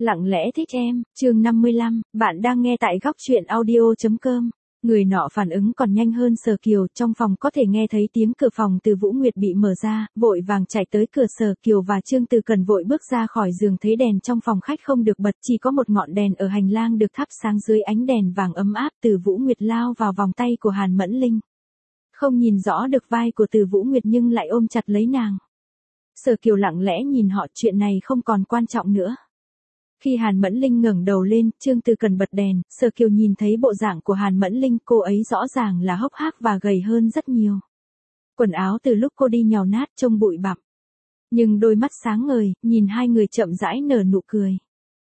Lặng lẽ thích em, chương 55, bạn đang nghe tại góc truyện audio.com. Người nọ phản ứng còn nhanh hơn Sở Kiều, trong phòng có thể nghe thấy tiếng cửa phòng Từ Vũ Nguyệt bị mở ra, vội vàng chạy tới cửa. Sở Kiều và Trương Từ Cần vội bước ra khỏi giường, thấy đèn trong phòng khách không được bật, chỉ có một ngọn đèn ở hành lang được thắp sáng dưới ánh đèn vàng ấm áp. Từ Vũ Nguyệt lao vào vòng tay của Hàn Mẫn Linh. Không nhìn rõ được vai của Từ Vũ Nguyệt nhưng lại ôm chặt lấy nàng. Sở Kiều lặng lẽ nhìn họ, chuyện này không còn quan trọng nữa. Khi Hàn Mẫn Linh ngẩng đầu lên, Trương Từ Cần bật đèn, Sở Kiều nhìn thấy bộ dạng của Hàn Mẫn Linh, cô ấy rõ ràng là hốc hác và gầy hơn rất nhiều. Quần áo từ lúc cô đi nhàu nát trông bụi bặm. Nhưng đôi mắt sáng ngời, nhìn hai người chậm rãi nở nụ cười.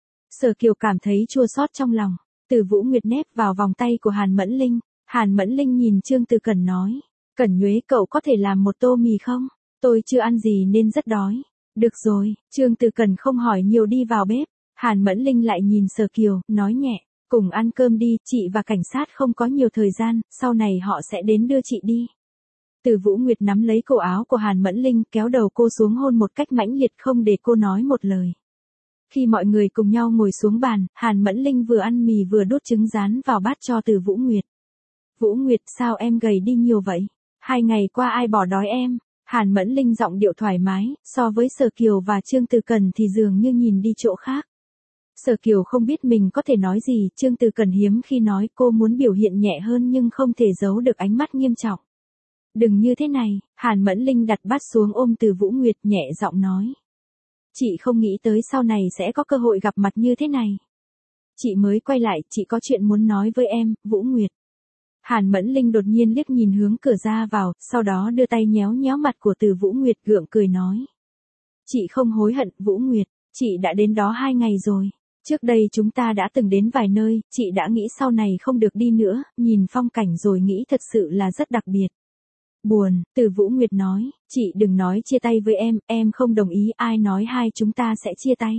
Sở Kiều cảm thấy chua xót trong lòng. Từ Vũ Nguyệt nép vào vòng tay của Hàn Mẫn Linh. Hàn Mẫn Linh nhìn Trương Từ Cần nói, Cẩn Nhuế, cậu có thể làm một tô mì không? Tôi chưa ăn gì nên rất đói. Được rồi, Trương Từ Cần không hỏi nhiều đi vào bếp. Hàn Mẫn Linh lại nhìn Sở Kiều, nói nhẹ, cùng ăn cơm đi, chị và cảnh sát không có nhiều thời gian, sau này họ sẽ đến đưa chị đi. Từ Vũ Nguyệt nắm lấy cổ áo của Hàn Mẫn Linh, kéo đầu cô xuống hôn một cách mãnh liệt không để cô nói một lời. Khi mọi người cùng nhau ngồi xuống bàn, Hàn Mẫn Linh vừa ăn mì vừa đút trứng rán vào bát cho Từ Vũ Nguyệt. Vũ Nguyệt, sao em gầy đi nhiều vậy? 2 ngày qua ai bỏ đói em? Hàn Mẫn Linh giọng điệu thoải mái, so với Sở Kiều và Trương Từ Cần thì dường như nhìn đi chỗ khác. Sở Kiều không biết mình có thể nói gì, Trương Từ Cần hiếm khi nói, cô muốn biểu hiện nhẹ hơn nhưng không thể giấu được ánh mắt nghiêm trọng. Đừng như thế này, Hàn Mẫn Linh đặt bát xuống ôm Từ Vũ Nguyệt, nhẹ giọng nói. Chị không nghĩ tới sau này sẽ có cơ hội gặp mặt như thế này. Chị mới quay lại, chị có chuyện muốn nói với em, Vũ Nguyệt. Hàn Mẫn Linh đột nhiên liếc nhìn hướng cửa ra vào, sau đó đưa tay nhéo nhéo mặt của Từ Vũ Nguyệt, gượng cười nói. Chị không hối hận, Vũ Nguyệt, chị đã đến đó 2 ngày rồi. Trước đây chúng ta đã từng đến vài nơi, chị đã nghĩ sau này không được đi nữa, nhìn phong cảnh rồi nghĩ thật sự là rất đặc biệt. Buồn, Từ Vũ Nguyệt nói, chị đừng nói chia tay với em không đồng ý, ai nói hai chúng ta sẽ chia tay.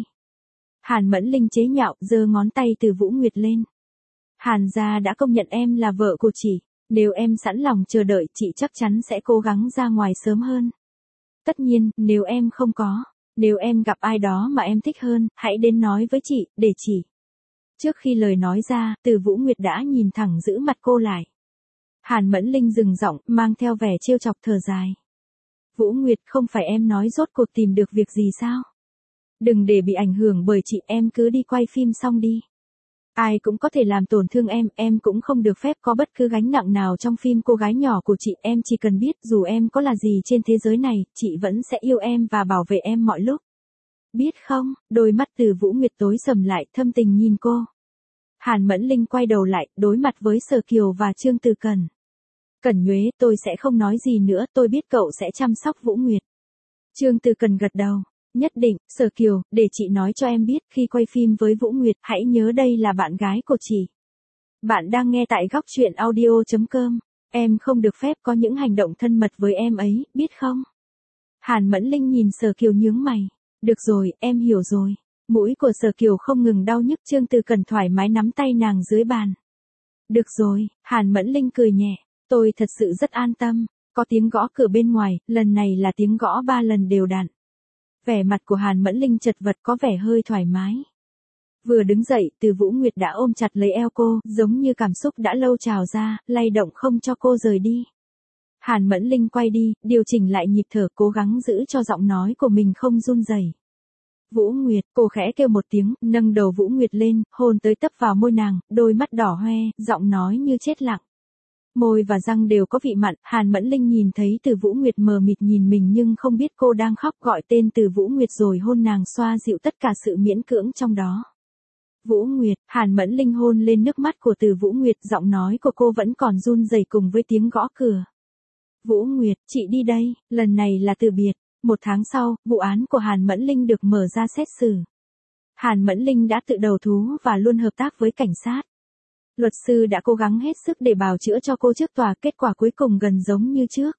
Hàn Mẫn Linh chế nhạo, giơ ngón tay Từ Vũ Nguyệt lên. Hàn gia đã công nhận em là vợ của chị, nếu em sẵn lòng chờ đợi chị chắc chắn sẽ cố gắng ra ngoài sớm hơn. Tất nhiên, nếu em không có, nếu em gặp ai đó mà em thích hơn, hãy đến nói với chị, để chị. Trước khi lời nói ra, Từ Vũ Nguyệt đã nhìn thẳng giữ mặt cô lại. Hàn Mẫn Linh dừng giọng, mang theo vẻ trêu chọc thở dài. Vũ Nguyệt, không phải em nói rốt cuộc tìm được việc gì sao? Đừng để bị ảnh hưởng bởi chị, em cứ đi quay phim xong đi. Ai cũng có thể làm tổn thương em cũng không được phép có bất cứ gánh nặng nào trong phim cô gái nhỏ của chị, em chỉ cần biết dù em có là gì trên thế giới này, chị vẫn sẽ yêu em và bảo vệ em mọi lúc. Biết không, đôi mắt Từ Vũ Nguyệt tối sầm lại, thâm tình nhìn cô. Hàn Mẫn Linh quay đầu lại, đối mặt với Sở Kiều và Trương Từ Cần. Cẩn Nhuế, tôi sẽ không nói gì nữa, tôi biết cậu sẽ chăm sóc Vũ Nguyệt. Trương Từ Cần gật đầu. Nhất định, Sở Kiều, để chị nói cho em biết, khi quay phim với Vũ Nguyệt, hãy nhớ đây là bạn gái của chị. Bạn đang nghe tại góc truyện audio.com. Em không được phép có những hành động thân mật với em ấy, biết không? Hàn Mẫn Linh nhìn Sở Kiều nhướng mày. Được rồi, em hiểu rồi. Mũi của Sở Kiều không ngừng đau nhức, Trương Từ Cần thoải mái nắm tay nàng dưới bàn. Được rồi, Hàn Mẫn Linh cười nhẹ. Tôi thật sự rất an tâm. Có tiếng gõ cửa bên ngoài, lần này là tiếng gõ 3 lần đều đặn. Vẻ mặt của Hàn Mẫn Linh chật vật, có vẻ hơi thoải mái. Vừa đứng dậy, Từ Vũ Nguyệt đã ôm chặt lấy eo cô, giống như cảm xúc đã lâu trào ra, lay động không cho cô rời đi. Hàn Mẫn Linh quay đi, điều chỉnh lại nhịp thở, cố gắng giữ cho giọng nói của mình không run rẩy. Vũ Nguyệt, cô khẽ kêu một tiếng, nâng đầu Vũ Nguyệt lên, hôn tới tấp vào môi nàng, đôi mắt đỏ hoe, giọng nói như chết lặng. Môi và răng đều có vị mặn, Hàn Mẫn Linh nhìn thấy Từ Vũ Nguyệt mờ mịt nhìn mình nhưng không biết cô đang khóc, gọi tên Từ Vũ Nguyệt rồi hôn nàng, xoa dịu tất cả sự miễn cưỡng trong đó. Vũ Nguyệt, Hàn Mẫn Linh hôn lên nước mắt của Từ Vũ Nguyệt, giọng nói của cô vẫn còn run rẩy cùng với tiếng gõ cửa. Vũ Nguyệt, chị đi đây, lần này là từ biệt. 1 tháng sau, vụ án của Hàn Mẫn Linh được mở ra xét xử. Hàn Mẫn Linh đã tự đầu thú và luôn hợp tác với cảnh sát. Luật sư đã cố gắng hết sức để bào chữa cho cô trước tòa, kết quả cuối cùng gần giống như trước.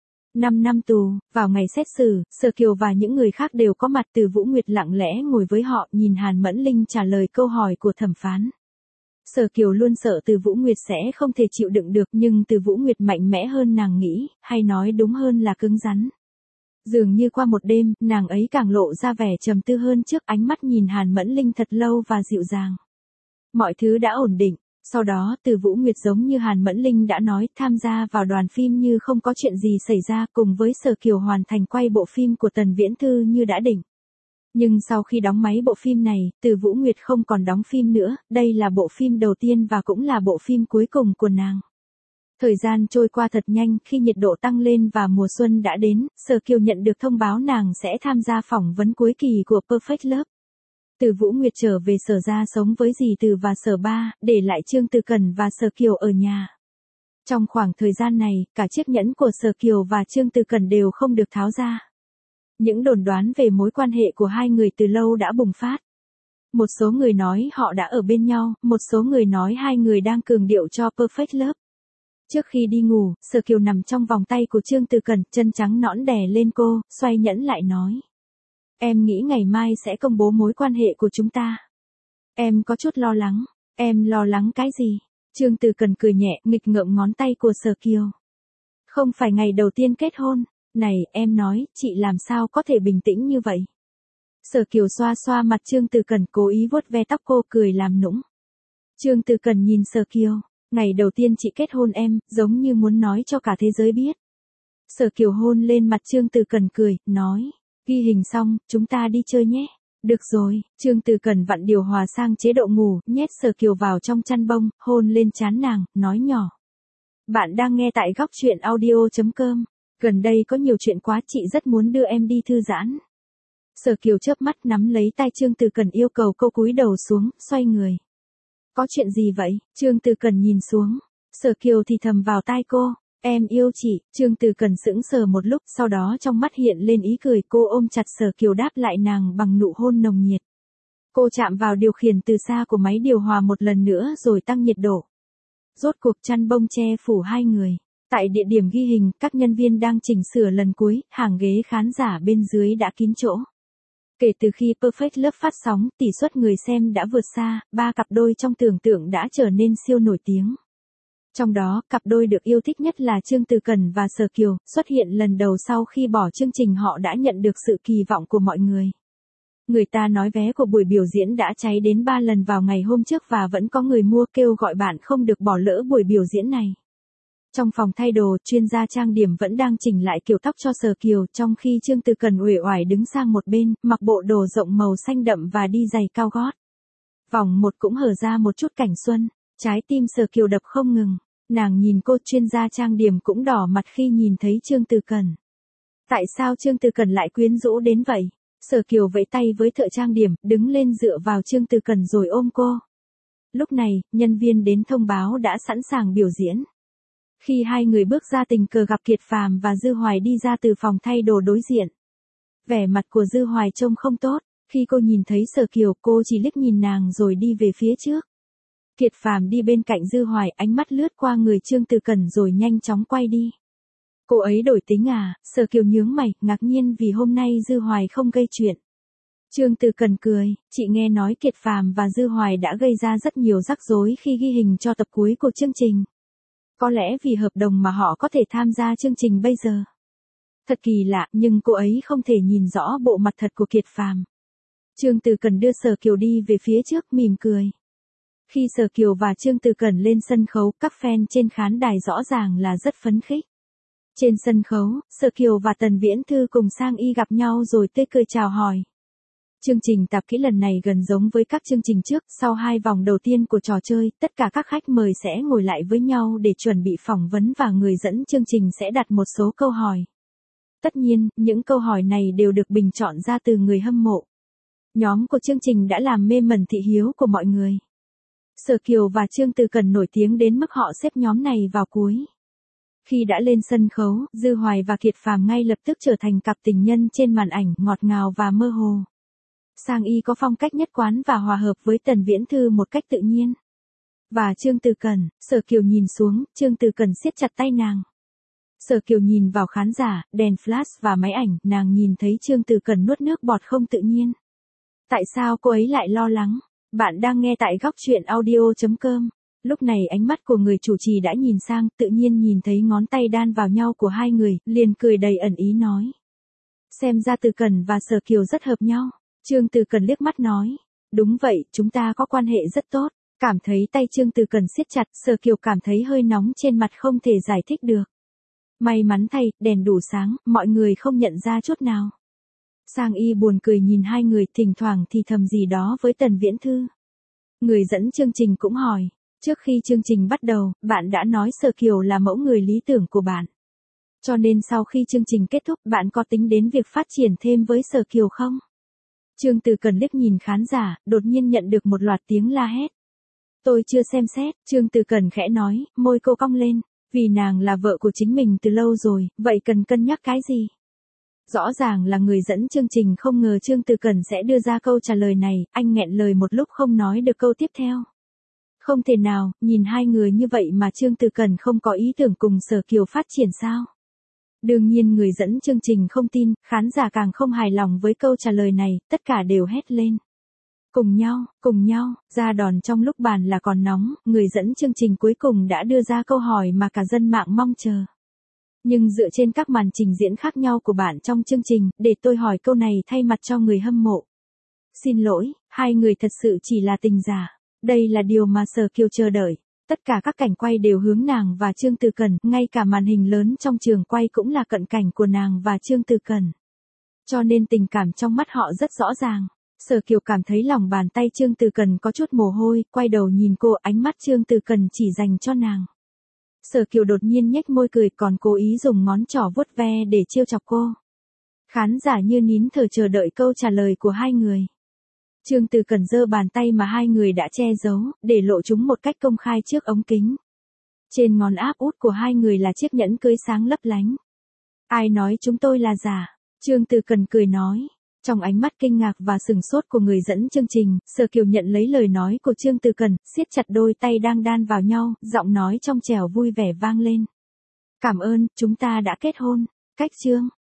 5 năm tù, vào ngày xét xử, Sở Kiều và những người khác đều có mặt. Từ Vũ Nguyệt lặng lẽ ngồi với họ, nhìn Hàn Mẫn Linh trả lời câu hỏi của thẩm phán. Sở Kiều luôn sợ Từ Vũ Nguyệt sẽ không thể chịu đựng được, nhưng Từ Vũ Nguyệt mạnh mẽ hơn nàng nghĩ, hay nói đúng hơn là cứng rắn. Dường như qua một đêm, nàng ấy càng lộ ra vẻ trầm tư hơn trước, ánh mắt nhìn Hàn Mẫn Linh thật lâu và dịu dàng. Mọi thứ đã ổn định. Sau đó Từ Vũ Nguyệt giống như Hàn Mẫn Linh đã nói, tham gia vào đoàn phim như không có chuyện gì xảy ra, cùng với Sở Kiều hoàn thành quay bộ phim của Tần Viễn Thư như đã định. Nhưng sau khi đóng máy bộ phim này, Từ Vũ Nguyệt không còn đóng phim nữa, đây là bộ phim đầu tiên và cũng là bộ phim cuối cùng của nàng. Thời gian trôi qua thật nhanh, khi nhiệt độ tăng lên và mùa xuân đã đến, Sở Kiều nhận được thông báo nàng sẽ tham gia phỏng vấn cuối kỳ của Perfect Love. Từ Vũ Nguyệt trở về Sở ra sống với dì Từ và Sở Ba, để lại Trương Từ Cẩn và Sở Kiều ở nhà. Trong khoảng thời gian này, cả chiếc nhẫn của Sở Kiều và Trương Từ Cẩn đều không được tháo ra. Những đồn đoán về mối quan hệ của hai người từ lâu đã bùng phát. Một số người nói họ đã ở bên nhau, một số người nói hai người đang cường điệu cho Perfect Love. Trước khi đi ngủ, Sở Kiều nằm trong vòng tay của Trương Từ Cẩn, chân trắng nõn đè lên cô, xoay nhẫn lại nói. Em nghĩ ngày mai sẽ công bố mối quan hệ của chúng ta. Em có chút lo lắng. Em lo lắng cái gì? Trương Từ Cẩn cười nhẹ, nghịch ngợm ngón tay của Sở Kiều. Không phải ngày đầu tiên kết hôn. Này, em nói, chị làm sao có thể bình tĩnh như vậy? Sở Kiều xoa xoa mặt Trương Từ Cẩn, cố ý vuốt ve tóc cô, cười làm nũng. Trương Từ Cẩn nhìn Sở Kiều. Ngày đầu tiên chị kết hôn em, giống như muốn nói cho cả thế giới biết. Sở Kiều hôn lên mặt Trương Từ Cẩn cười, nói. Ghi hình xong, chúng ta đi chơi nhé. Được rồi, Trương Từ Cẩn vặn điều hòa sang chế độ ngủ, nhét Sở Kiều vào trong chăn bông, hôn lên trán nàng, nói nhỏ. Bạn đang nghe tại góc truyện audio.com. Gần đây có nhiều chuyện quá, chị rất muốn đưa em đi thư giãn. Sở Kiều chớp mắt nắm lấy tay Trương Từ Cẩn, yêu cầu cô cúi đầu xuống, xoay người. Có chuyện gì vậy? Trương Từ Cẩn nhìn xuống. Sở Kiều thì thầm vào tai cô. Em yêu chị. Trương Từ Cẩn sững sờ một lúc, sau đó trong mắt hiện lên ý cười, cô ôm chặt Sở Kiều đáp lại nàng bằng nụ hôn nồng nhiệt. Cô chạm vào điều khiển từ xa của máy điều hòa một lần nữa rồi tăng nhiệt độ. Rốt cuộc chăn bông che phủ hai người. Tại địa điểm ghi hình, các nhân viên đang chỉnh sửa lần cuối, hàng ghế khán giả bên dưới đã kín chỗ. Kể từ khi Perfect Love phát sóng, tỷ suất người xem đã vượt xa, 3 cặp đôi trong tưởng tượng đã trở nên siêu nổi tiếng. Trong đó, cặp đôi được yêu thích nhất là Trương Từ Cẩn và Sở Kiều, xuất hiện lần đầu sau khi bỏ chương trình họ đã nhận được sự kỳ vọng của mọi người. Người ta nói vé của buổi biểu diễn đã cháy đến 3 lần vào ngày hôm trước và vẫn có người mua, kêu gọi bạn không được bỏ lỡ buổi biểu diễn này. Trong phòng thay đồ, chuyên gia trang điểm vẫn đang chỉnh lại kiểu tóc cho Sở Kiều, trong khi Trương Từ Cẩn uể oải đứng sang một bên, mặc bộ đồ rộng màu xanh đậm và đi giày cao gót. Vòng 1 cũng hở ra một chút cảnh xuân, trái tim Sở Kiều đập không ngừng. Nàng nhìn cô, chuyên gia trang điểm cũng đỏ mặt khi nhìn thấy Trương Từ Cẩn. Tại sao Trương Từ Cẩn lại quyến rũ đến vậy? Sở Kiều vẫy tay với thợ trang điểm, đứng lên dựa vào Trương Từ Cẩn rồi ôm cô. Lúc này, nhân viên đến thông báo đã sẵn sàng biểu diễn. Khi hai người bước ra, tình cờ gặp Kiệt Phàm và Dư Hoài đi ra từ phòng thay đồ đối diện. Vẻ mặt của Dư Hoài trông không tốt, khi cô nhìn thấy Sở Kiều, cô chỉ liếc nhìn nàng rồi đi về phía trước. Kiệt Phàm đi bên cạnh Dư Hoài, ánh mắt lướt qua người Trương Từ Cẩn rồi nhanh chóng quay đi. Cô ấy đổi tính à? Sở Kiều nhướng mày, ngạc nhiên vì hôm nay Dư Hoài không gây chuyện. Trương Từ Cẩn cười, chị nghe nói Kiệt Phàm và Dư Hoài đã gây ra rất nhiều rắc rối khi ghi hình cho tập cuối của chương trình. Có lẽ vì hợp đồng mà họ có thể tham gia chương trình bây giờ. Thật kỳ lạ, nhưng cô ấy không thể nhìn rõ bộ mặt thật của Kiệt Phàm. Trương Từ Cẩn đưa Sở Kiều đi về phía trước, mỉm cười. Khi Sở Kiều và Trương Từ Cẩn lên sân khấu, các fan trên khán đài rõ ràng là rất phấn khích. Trên sân khấu, Sở Kiều và Tần Viễn Thư cùng Sang Y gặp nhau rồi tươi cười chào hỏi. Chương trình tạp kỹ lần này gần giống với các chương trình trước, sau 2 vòng đầu tiên của trò chơi, tất cả các khách mời sẽ ngồi lại với nhau để chuẩn bị phỏng vấn và người dẫn chương trình sẽ đặt một số câu hỏi. Tất nhiên, những câu hỏi này đều được bình chọn ra từ người hâm mộ. Nhóm của chương trình đã làm mê mẩn thị hiếu của mọi người. Sở Kiều và Trương Từ Cẩn nổi tiếng đến mức họ xếp nhóm này vào cuối. Khi đã lên sân khấu, Dư Hoài và Kiệt Phàm ngay lập tức trở thành cặp tình nhân trên màn ảnh, ngọt ngào và mơ hồ. Sang Y có phong cách nhất quán và hòa hợp với Tần Viễn Thư một cách tự nhiên. Và Trương Từ Cẩn, Sở Kiều nhìn xuống, Trương Từ Cẩn siết chặt tay nàng. Sở Kiều nhìn vào khán giả, đèn flash và máy ảnh, nàng nhìn thấy Trương Từ Cẩn nuốt nước bọt không tự nhiên. Tại sao cô ấy lại lo lắng? Bạn đang nghe tại góc truyện audio.com. Lúc này ánh mắt của người chủ trì đã nhìn sang, tự nhiên nhìn thấy ngón tay đan vào nhau của hai người, liền cười đầy ẩn ý nói. Xem ra Từ Cẩn và Sở Kiều rất hợp nhau. Trương Từ Cẩn liếc mắt nói. Đúng vậy, chúng ta có quan hệ rất tốt. Cảm thấy tay Trương Từ Cẩn siết chặt, Sở Kiều cảm thấy hơi nóng trên mặt không thể giải thích được. May mắn thay, đèn đủ sáng, mọi người không nhận ra chút nào. Sang Y buồn cười nhìn hai người, thỉnh thoảng thì thầm gì đó với Tần Viễn Thư. Người dẫn chương trình cũng hỏi. Trước khi chương trình bắt đầu, bạn đã nói Sở Kiều là mẫu người lý tưởng của bạn. Cho nên sau khi chương trình kết thúc, bạn có tính đến việc phát triển thêm với Sở Kiều không? Trương Từ Cẩn liếc nhìn khán giả, đột nhiên nhận được một loạt tiếng la hét. Tôi chưa xem xét, Trương Từ Cẩn khẽ nói, môi cô cong lên. Vì nàng là vợ của chính mình từ lâu rồi, vậy cần cân nhắc cái gì? Rõ ràng là người dẫn chương trình không ngờ Trương Từ Cẩn sẽ đưa ra câu trả lời này, anh nghẹn lời một lúc không nói được câu tiếp theo. Không thể nào, nhìn hai người như vậy mà Trương Từ Cẩn không có ý tưởng cùng Sở Kiều phát triển sao? Đương nhiên người dẫn chương trình không tin, khán giả càng không hài lòng với câu trả lời này, tất cả đều hét lên. Cùng nhau, ra đòn trong lúc bàn là còn nóng, người dẫn chương trình cuối cùng đã đưa ra câu hỏi mà cả dân mạng mong chờ. Nhưng dựa trên các màn trình diễn khác nhau của bạn trong chương trình, để tôi hỏi câu này thay mặt cho người hâm mộ. Xin lỗi, hai người thật sự chỉ là tình giả. Đây là điều mà Sở Kiều chờ đợi. Tất cả các cảnh quay đều hướng nàng và Trương Từ Cẩn, ngay cả màn hình lớn trong trường quay cũng là cận cảnh của nàng và Trương Từ Cẩn. Cho nên tình cảm trong mắt họ rất rõ ràng. Sở Kiều cảm thấy lòng bàn tay Trương Từ Cẩn có chút mồ hôi, quay đầu nhìn cô, ánh mắt Trương Từ Cẩn chỉ dành cho nàng. Sở Kiều đột nhiên nhếch môi cười, còn cố ý dùng ngón trỏ vuốt ve để trêu chọc cô. Khán giả như nín thở chờ đợi câu trả lời của hai người. Trương Từ Cẩn giơ bàn tay mà hai người đã che giấu, để lộ chúng một cách công khai trước ống kính. Trên ngón áp út của hai người là chiếc nhẫn cưới sáng lấp lánh. Ai nói chúng tôi là giả? Trương Từ Cẩn cười nói. Trong ánh mắt kinh ngạc và sừng sốt của người dẫn chương trình, Sở Kiều nhận lấy lời nói của Trương Từ Cẩn, siết chặt đôi tay đang đan vào nhau, giọng nói trong trẻo vui vẻ vang lên. Cảm ơn, chúng ta đã kết hôn. Cách chương